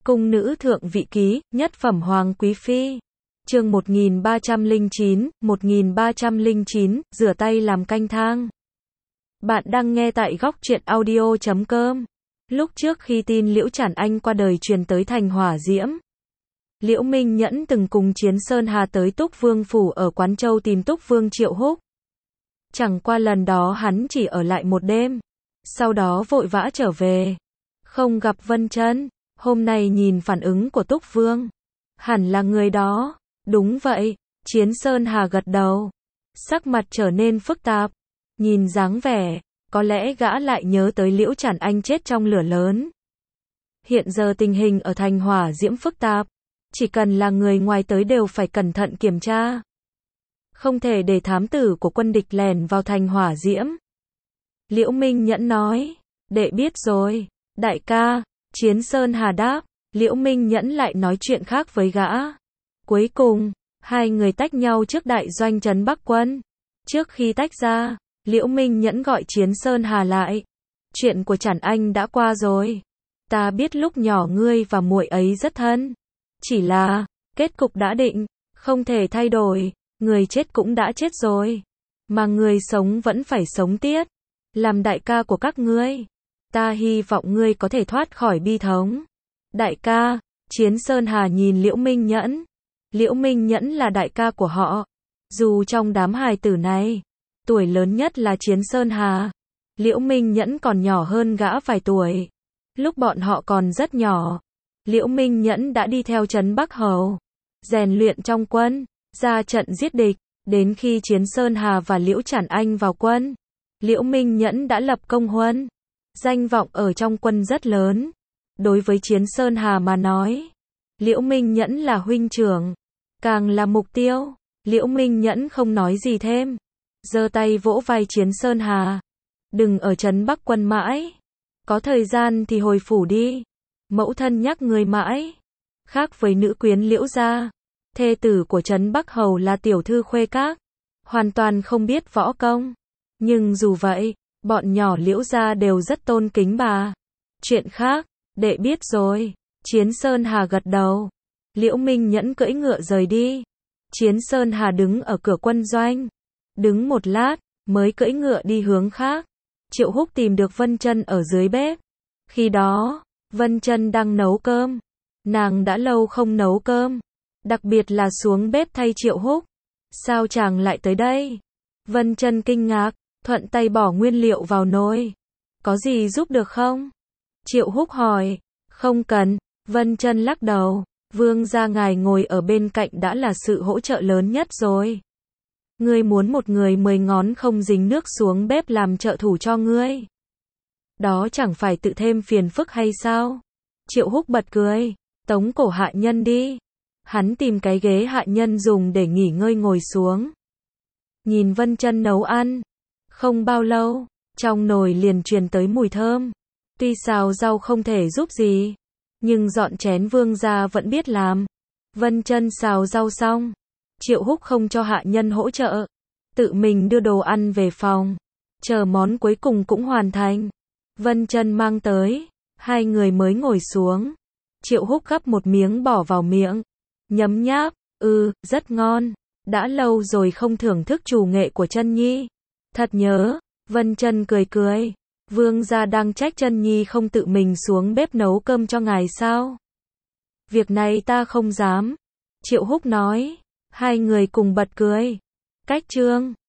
Cung nữ thượng vị ký, nhất phẩm hoàng quý phi. Chương 1309, rửa tay làm canh thang. Bạn đang nghe tại góc truyện audio.com. Lúc trước khi tin Liễu Chản Anh qua đời truyền tới thành hỏa diễm, Liễu Minh Nhẫn từng cùng Chiến Sơn Hà tới Túc Vương phủ ở Quán Châu tìm Túc Vương Triệu Húc. Chẳng qua lần đó hắn chỉ ở lại một đêm, sau đó vội vã trở về, không gặp Vân Chân. Hôm nay nhìn phản ứng của Túc Vương, hẳn là người đó. Đúng vậy, Chiến Sơn Hà gật đầu, sắc mặt trở nên phức tạp. Nhìn dáng vẻ, có lẽ gã lại nhớ tới Liễu Chản Anh chết trong lửa lớn. Hiện giờ tình hình ở thành hỏa diễm phức tạp, chỉ cần là người ngoài tới đều phải cẩn thận kiểm tra. Không thể để thám tử của quân địch lẻn vào thành hỏa diễm. Liễu Minh Nhẫn nói, đệ biết rồi, đại ca. Chiến Sơn Hà đáp. Liễu Minh Nhẫn lại nói chuyện khác với gã. Cuối cùng, hai người tách nhau trước đại doanh trấn Bắc quân. Trước khi tách ra, Liễu Minh Nhẫn gọi Chiến Sơn Hà lại. Chuyện của Chản Anh đã qua rồi. Ta biết lúc nhỏ ngươi và muội ấy rất thân. Chỉ là, kết cục đã định, không thể thay đổi. Người chết cũng đã chết rồi, mà người sống vẫn phải sống tiếp. Làm đại ca của các ngươi, ta hy vọng ngươi có thể thoát khỏi bi thống. Đại ca. Chiến Sơn Hà nhìn Liễu Minh Nhẫn. Liễu Minh Nhẫn là đại ca của họ. Dù trong đám hài tử này, tuổi lớn nhất là Chiến Sơn Hà, Liễu Minh Nhẫn còn nhỏ hơn gã vài tuổi. Lúc bọn họ còn rất nhỏ, Liễu Minh Nhẫn đã đi theo trấn Bắc Hầu, rèn luyện trong quân, ra trận giết địch. Đến khi Chiến Sơn Hà và Liễu Chản Anh vào quân, Liễu Minh Nhẫn đã lập công huân, danh vọng ở trong quân rất lớn. Đối với Chiến Sơn Hà mà nói, Liễu Minh Nhẫn là huynh trưởng, càng là mục tiêu. Liễu Minh Nhẫn không nói gì thêm, giơ tay vỗ vai Chiến Sơn Hà. Đừng ở trấn Bắc quân mãi, có thời gian thì hồi phủ đi. Mẫu thân nhắc người mãi. Khác với nữ quyến Liễu gia, thê tử của trấn Bắc Hầu là tiểu thư Khuê Các, hoàn toàn không biết võ công. Nhưng dù vậy, bọn nhỏ Liễu gia đều rất tôn kính bà. Chuyện khác, đệ biết rồi. Chiến Sơn Hà gật đầu. Liễu Minh Nhẫn cưỡi ngựa rời đi. Chiến Sơn Hà đứng ở cửa quân doanh, đứng một lát, mới cưỡi ngựa đi hướng khác. Triệu Húc tìm được Vân Chân ở dưới bếp. Khi đó, Vân Chân đang nấu cơm. Nàng đã lâu không nấu cơm, đặc biệt là xuống bếp thay Triệu Húc. Sao chàng lại tới đây? Vân Chân kinh ngạc, thuận tay bỏ nguyên liệu vào nồi. Có gì giúp được không? Triệu Húc hỏi. Không cần. Vân Chân lắc đầu. Vương gia ngài ngồi ở bên cạnh đã là sự hỗ trợ lớn nhất rồi. Ngươi muốn một người 10 ngón không dính nước xuống bếp làm trợ thủ cho ngươi, đó chẳng phải tự thêm phiền phức hay sao? Triệu Húc bật cười. Tống cổ hạ nhân đi. Hắn tìm cái ghế hạ nhân dùng để nghỉ ngơi ngồi xuống, nhìn Vân Chân nấu ăn. Không bao lâu, trong nồi liền truyền tới mùi thơm. Tuy xào rau không thể giúp gì, nhưng dọn chén vương gia vẫn biết làm. Vân Chân xào rau xong, Triệu Húc không cho hạ nhân hỗ trợ, tự mình đưa đồ ăn về phòng, chờ món cuối cùng cũng hoàn thành. Vân Chân mang tới, hai người mới ngồi xuống. Triệu Húc gắp một miếng bỏ vào miệng, nhấm nháp. Rất ngon. Đã lâu rồi không thưởng thức chủ nghệ của Chân Nhi. Thật nhớ. Vân Chân cười cười. Vương gia đang trách Chân Nhi không tự mình xuống bếp nấu cơm cho ngài sao? Việc này ta không dám. Triệu Húc nói. Hai người cùng bật cười. Cách chương